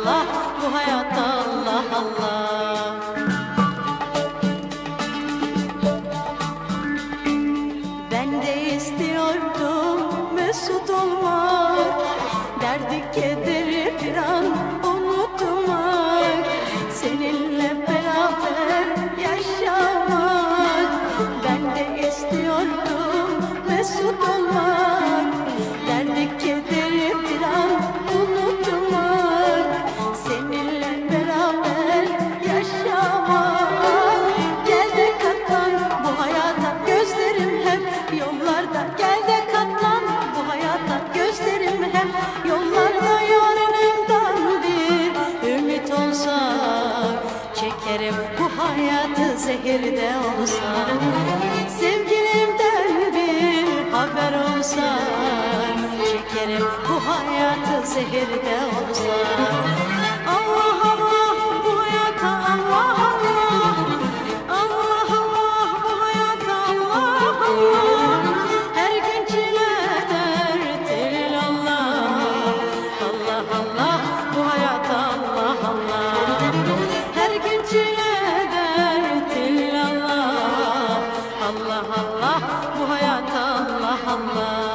Allah, bu hayat Allah Allah. Ben de istiyordum mesut olmak, derdi kederi bir an unutmak, seninle beraber yaşamak. Ben de istiyordum mesut olmak, derdi kederi bir an unutmak, seninle beraber yaşamak. Gel de katlan bu hayata, gözlerim hep yollarda. Gel de katlan bu hayata, gözlerim hep yollarda. Yarınımdan bir ümit olsa, çekerim bu hayatı zehirde olsa. Sevgilimden bir haber olsa, çekerim bu hayatı zehirde olsa. Allah Allah bu hayata, Allah Allah, Allah Allah bu hayata, Allah Allah. Her gün çile dert illallah, Allah Allah bu hayata, Allah Allah. Her gün çile dert illallah, Allah Allah bu hayata, Allah Allah.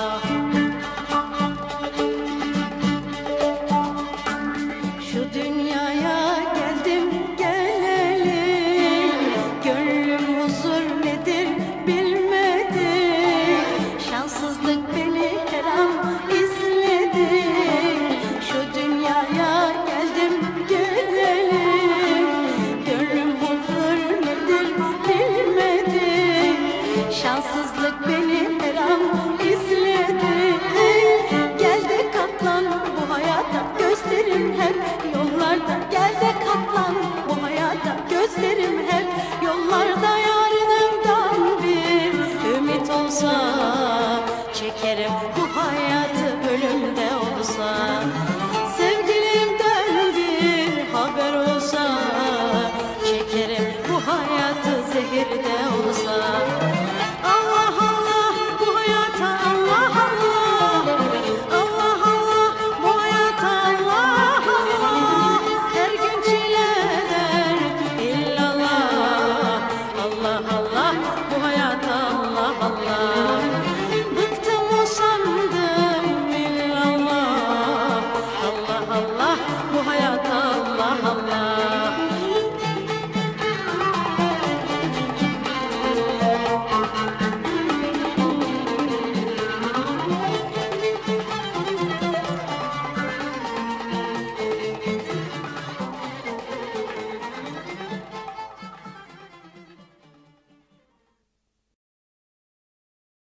Şu dünyaya geldim geleli, gönlüm huzur nedir bilmedi. Şanssızlık beni her an izledi. Şu dünyaya geldim geleli, gönlüm huzur nedir bilmedi. Şanssızlık beni her an izledi. Gel de katlan bu hayata, gözlerim hep yollarda. Gel de katlan